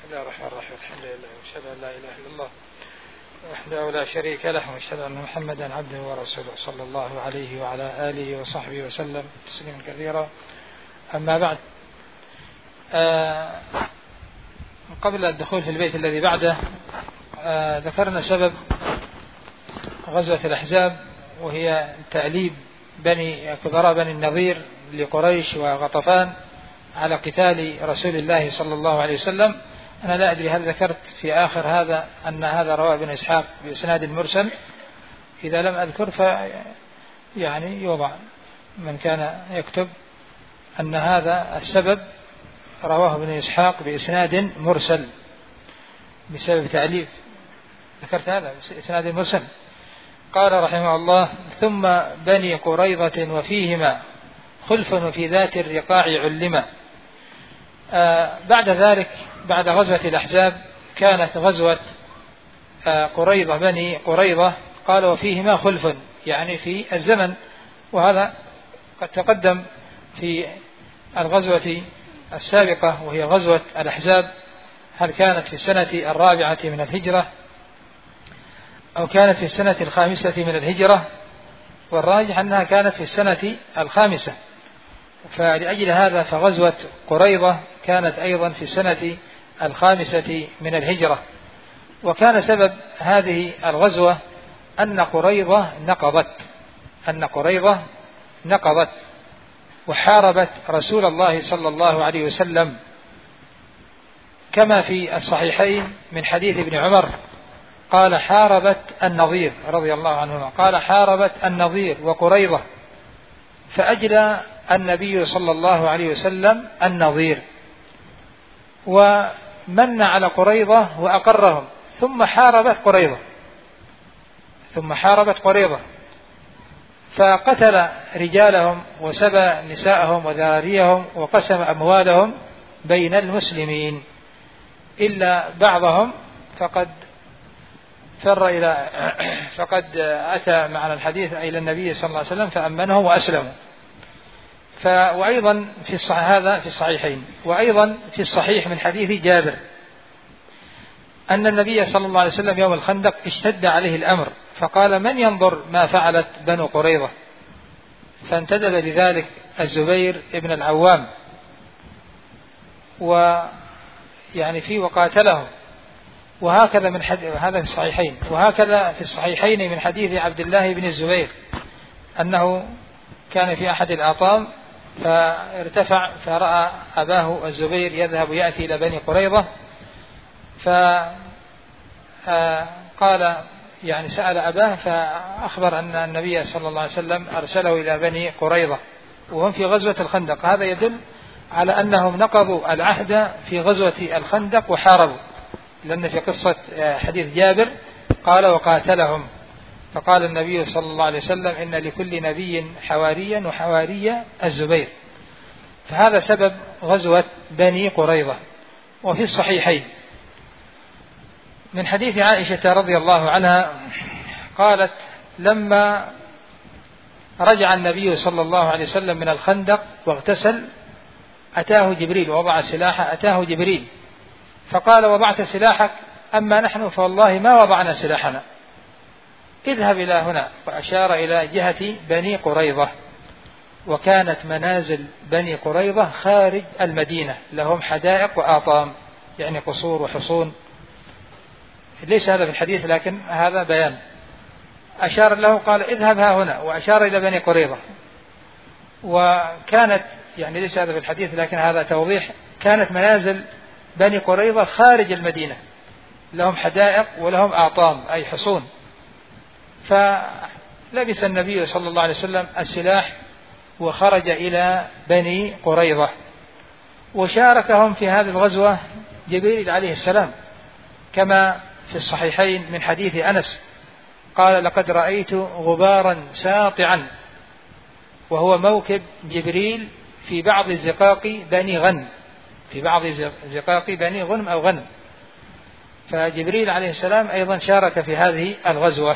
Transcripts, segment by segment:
الله الرحمن الرحيم. الحمد لله واشهد ان لا اله الا الله وحده لا شريك له واشهد ان محمدا عبده ورسوله صلى الله عليه وعلى اله وصحبه وسلم تسليما كثيرا. اما بعد، قبل الدخول في البيت الذي بعده ذكرنا سبب غزوة الأحزاب، وهي تأليب كبراء بني النضير لقريش وغطفان على قتال رسول الله صلى الله عليه وسلم. أنا لا أدري هل ذكرت في آخر هذا أن هذا رواه ابن إسحاق بإسناد مرسل. إذا لم أذكر يعني يوضع من كان يكتب أن هذا السبب رواه ابن إسحاق بإسناد مرسل بسبب تأليف. ذكرت هذا بإسناد مرسل. قال رحمه الله: ثم بني قريظة وفيهما خلف وفي ذات الرقاع علما. بعد ذلك، بعد غزوة الأحزاب، كانت غزوة قريظة بني قريظة، قال وفيهما خلف، يعني في الزمن، وهذا قد تقدم في الغزوة السابقة وهي غزوة الأحزاب، هل كانت في السنة 4 من الهجرة أو كانت في السنة 5 من الهجرة، والراجح أنها كانت في السنة 5. فلأجل هذا فغزوة قريظة كانت أيضا في السنة 5 من الهجرة. وكان سبب هذه الغزوة أن قريظة نقضت وحاربت رسول الله صلى الله عليه وسلم، كما في الصحيحين من حديث ابن عمر قال: حاربت النضير رضي الله عنهما، قال: حاربت النضير وقريظة، فأجلى النبي صلى الله عليه وسلم النضير ومن على قريظة وأقرهم، ثم حاربت قريظة فقتل رجالهم وسبى نساءهم وذراريهم وقسم أموالهم بين المسلمين، إلا بعضهم فقد أتى معنا الحديث إلى النبي صلى الله عليه وسلم فأمنهم وأسلموا. وأيضا هذا في الصحيحين، وأيضا في الصحيح من حديث جابر أن النبي صلى الله عليه وسلم يوم الخندق اشتد عليه الأمر، فقال: من ينظر ما فعلت بنو قريظة؟ فانتدب لذلك الزبير ابن العوام وقاتلهم. وهكذا هذا في الصحيحين، وهكذا في الصحيحين من حديث عبد الله بن الزبير أنه كان في أحد الأعطام فارتفع فرأى أباه الزبير يذهب يأتي إلى بني قريظة، فقال سأل أباه فأخبر أن النبي صلى الله عليه وسلم أرسله إلى بني قريظة وهم في غزوة الخندق. هذا يدل على أنهم نقضوا العهد في غزوة الخندق وحاربوا، لأن في قصة حديث جابر قال: وقاتلهم، فقال النبي صلى الله عليه وسلم: إن لكل نبي حواريا وحواري الزبير. فهذا سبب غزوة بني قريظة. وفي الصحيحين من حديث عائشة رضي الله عنها قالت: لما رجع النبي صلى الله عليه وسلم من الخندق واغتسل أتاه جبريل ووضع سلاحه، أتاه جبريل فقال: وضعت سلاحك؟ أما نحن فوالله ما وضعنا سلاحنا، اذهب إلى هنا، وأشار إلى جهة بني قريظة. وكانت منازل بني قريظة خارج المدينة، لهم حدائق وآطام، يعني قصور وحصون. ليس هذا في الحديث لكن هذا بيان. أشار له قال: اذهب ها هنا، وأشار إلى بني قريظة. وكانت ليس هذا في الحديث لكن هذا توضيح، كانت منازل بني قريظة خارج المدينة، لهم حدائق ولهم آطام أي حصون. فلبس النبي صلى الله عليه وسلم السلاح وخرج إلى بني قريظة، وشاركهم في هذه الغزوة جبريل عليه السلام، كما في الصحيحين من حديث أنس قال: لقد رأيت غبارا ساطعا، وهو موكب جبريل في بعض زقاق بني غنم أو غنم. فجبريل عليه السلام أيضا شارك في هذه الغزوة.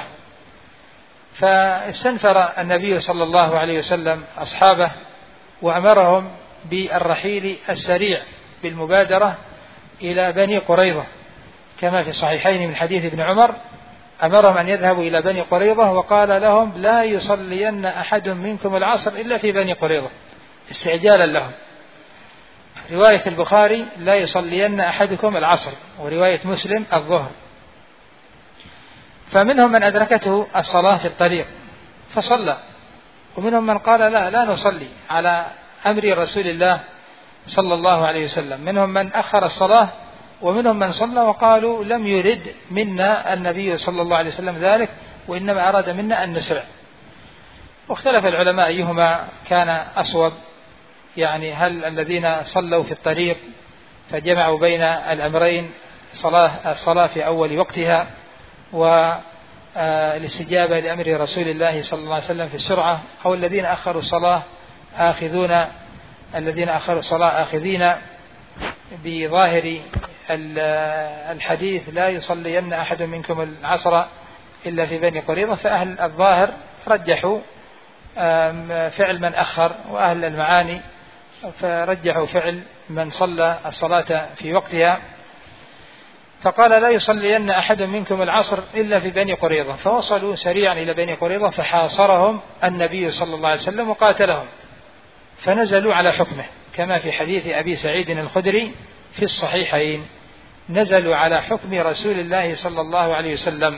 فاستنفر النبي صلى الله عليه وسلم أصحابه وأمرهم بالرحيل السريع بالمبادرة إلى بني قريظة كما في الصحيحين من حديث ابن عمر، أمرهم أن يذهبوا إلى بني قريظة وقال لهم لا يصلين أحد منكم العصر إلا في بني قريظة استعجالا لهم. رواية البخاري لا يصلين أحدكم العصر، ورواية مسلم الظهر. فمنهم من أدركته الصلاة في الطريق فصلى، ومنهم من قال لا نصلي على أمر رسول الله صلى الله عليه وسلم. منهم من أخر الصلاة، ومنهم من صلى وقالوا لم يرد منا النبي صلى الله عليه وسلم ذلك، وإنما أراد منا أن نسرع. واختلف العلماء أيهما كان أصوب، يعني هل الذين صلوا في الطريق فجمعوا بين الأمرين، الصلاة في أول وقتها والاستجابة لأمر رسول الله صلى الله عليه وسلم في السرعة، أو الذين أخروا الصلاة آخذين بظاهر الحديث لا يصلين أحد منكم العصر إلا في بني قريظة. فأهل الظاهر رجحوا فعل من أخر، وأهل المعاني فرجحوا فعل من صلى الصلاة في وقتها. فقال لا يصلين أحد منكم العصر إلا في بني قريظة، فوصلوا سريعا إلى بني قريظة فحاصرهم النبي صلى الله عليه وسلم وقاتلهم، فنزلوا على حكمه كما في حديث أبي سعيد الخدري في الصحيحين، نزلوا على حكم رسول الله صلى الله عليه وسلم.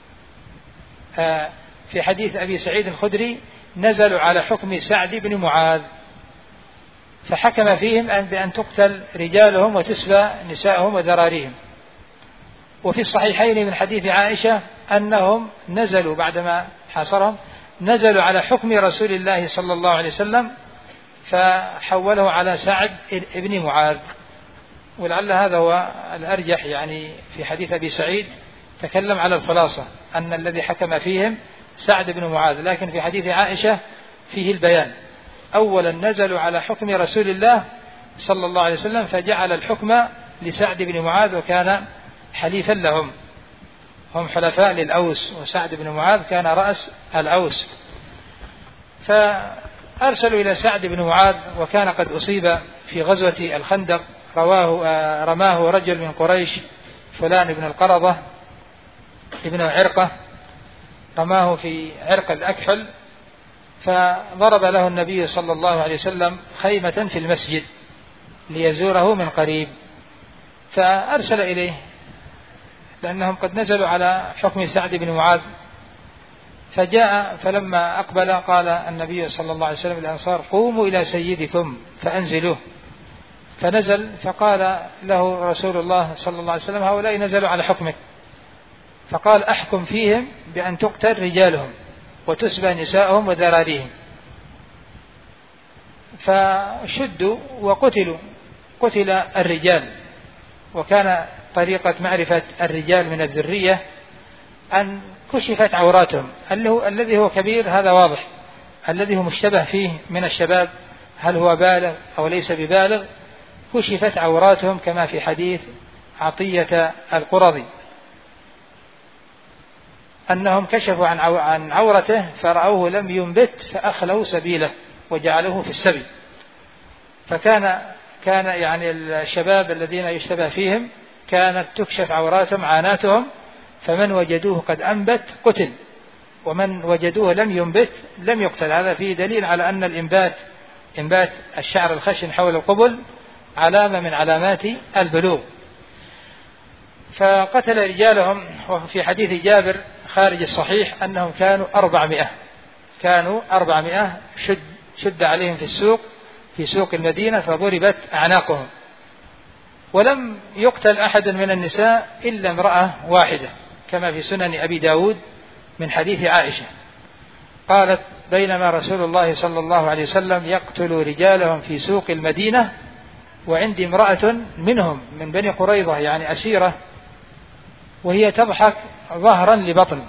في حديث أبي سعيد الخدري نزلوا على حكم سعد بن معاذ، فحكم فيهم بأن تقتل رجالهم وتسبى نسائهم وذراريهم. وفي الصحيحين من حديث عائشة أنهم نزلوا بعدما حاصرهم نزلوا على حكم رسول الله صلى الله عليه وسلم، فحوله على سعد بن معاذ. ولعل هذا هو الأرجح، يعني في حديث أبي سعيد تكلم على الخلاصة أن الذي حكم فيهم سعد بن معاذ، لكن في حديث عائشة فيه البيان. أولا نزلوا على حكم رسول الله صلى الله عليه وسلم فجعل الحكم لسعد بن معاذ، وكان حليفا لهم، هم حلفاء للأوس، وسعد بن معاذ كان رأس الأوس. فأرسلوا إلى سعد بن معاذ، وكان قد أصيب في غزوة الخندق، رماه رجل من قريش فلان بن القرظة ابن عرقة، رماه في عرق الأكحل، فضرب له النبي صلى الله عليه وسلم خيمة في المسجد ليزوره من قريب، فأرسل إليه لأنهم قد نزلوا على حكم سعد بن معاذ. فجاء، فلما أقبل قال النبي صلى الله عليه وسلم للأنصار قوموا إلى سيدكم فأنزلوه. فنزل، فقال له رسول الله صلى الله عليه وسلم هؤلاء نزلوا على حكمك، فقال أحكم فيهم بأن تقتل رجالهم وتسبى نسائهم وذراريهم. فشدوا وقتلوا، قتل الرجال. وكان طريقة معرفة الرجال من الذرية أن كشفت عوراتهم، الذي هو كبير هذا واضح، الذي هو مشتبه فيه من الشباب هل هو بالغ أو ليس ببالغ كشفت عوراتهم، كما في حديث عطية القرظي أنهم كشفوا عن عورته فرأوه لم ينبت فأخلوا سبيله وجعلوه في السبي. فكان يعني الشباب الذين يشتبه فيهم كانت تكشف عوراتهم عاناتهم، فمن وجدوه قد أنبت قتل، ومن وجدوه لم ينبت لم يقتل. هذا فيه دليل على أن إنبات الشعر الخشن حول القبل علامة من علامات البلوغ. فقتل رجالهم. وفي حديث جابر خارج الصحيح أنهم كانوا 400 شد عليهم في سوق المدينة فضربت أعناقهم، ولم يقتل أحد من النساء إلا امرأة واحدة كما في سنن أبي داود من حديث عائشة قالت بينما رسول الله صلى الله عليه وسلم يقتل رجالهم في سوق المدينة وعندي امرأة منهم من بني قريظة يعني أسيرة وهي تضحك ظهرا لبطن،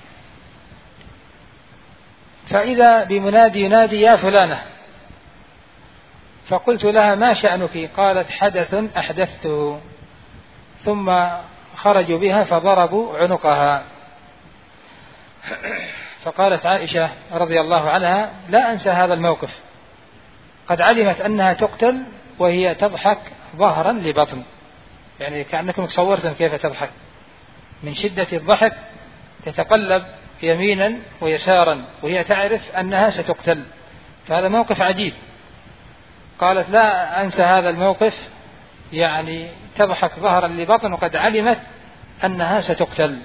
فإذا بمنادي ينادي يا فلانة، فقلت لها ما شأنك؟ قالت حدث أحدثته، ثم خرجوا بها فضربوا عنقها. فقالت عائشة رضي الله عنها لا أنسى هذا الموقف، قد علمت أنها تقتل وهي تضحك ظهرا لبطن. يعني كأنكم تصورتم كيف تضحك من شدة الضحك، تتقلب يمينا ويسارا وهي تعرف أنها ستقتل. فهذا موقف عجيب. قالت لا أنسى هذا الموقف، يعني تضحك ظهرا لبطن وقد علمت أنها ستقتل.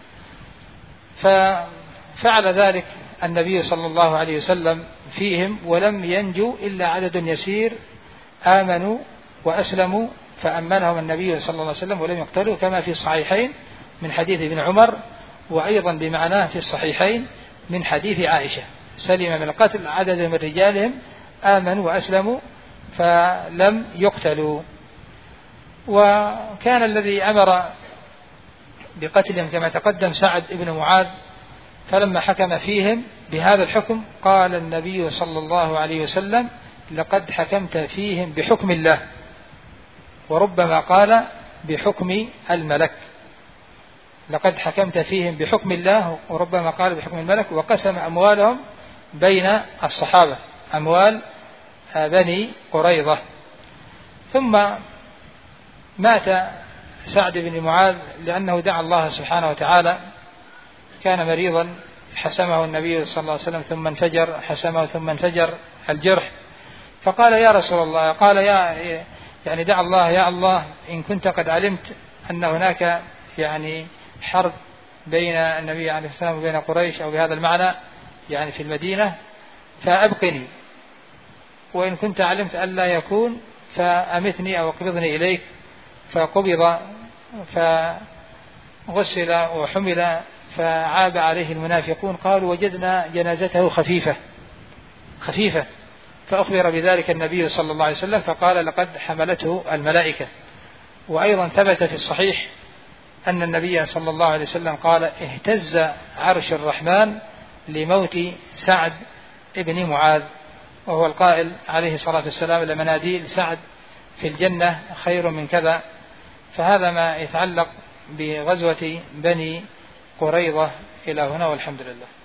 ففعل ذلك النبي صلى الله عليه وسلم فيهم، ولم ينجو إلا عدد يسير آمنوا وأسلموا فأمنهم النبي صلى الله عليه وسلم ولم يقتلوا، كما في الصحيحين من حديث ابن عمر، وأيضا بمعناه في الصحيحين من حديث عائشة، سلم من القتل عدد من رجالهم آمنوا وأسلموا فلم يقتلوا. وكان الذي أمر بقتلهم كما تقدم سعد بن معاذ، فلما حكم فيهم بهذا الحكم قال النبي صلى الله عليه وسلم لقد حكمت فيهم بحكم الله، وربما قال بحكم الملك. لقد حكمت فيهم بحكم الله، وربما قال بحكم الملك. وقسم أموالهم بين الصحابة، أموال بني قريظة. ثم مات سعد بن معاذ لأنه دعا الله سبحانه وتعالى، كان مريضا حسمه النبي صلى الله عليه وسلم ثم انفجر، حسمه ثم انفجر الجرح، فقال يا رسول الله، قال يعني دعا الله يا الله إن كنت قد علمت أن هناك يعني حرب بين النبي عليه السلام وبين قريش أو بهذا المعنى يعني في المدينة فأبقني، وإن كنت علمت أن لا يكون فأمتني أو اقبضني إليك. فقبض فغسل وحمل، فعاب عليه المنافقون قالوا وجدنا جنازته خفيفة، فأخبر بذلك النبي صلى الله عليه وسلم فقال لقد حملته الملائكة. وأيضا ثبت في الصحيح أن النبي صلى الله عليه وسلم قال اهتز عرش الرحمن لموت سعد ابن معاذ، وهو القائل عليه الصلاة والسلام لمناديل سعد في الجنة خير من كذا. فهذا ما يتعلق بغزوة بني قريظة إلى هنا، والحمد لله.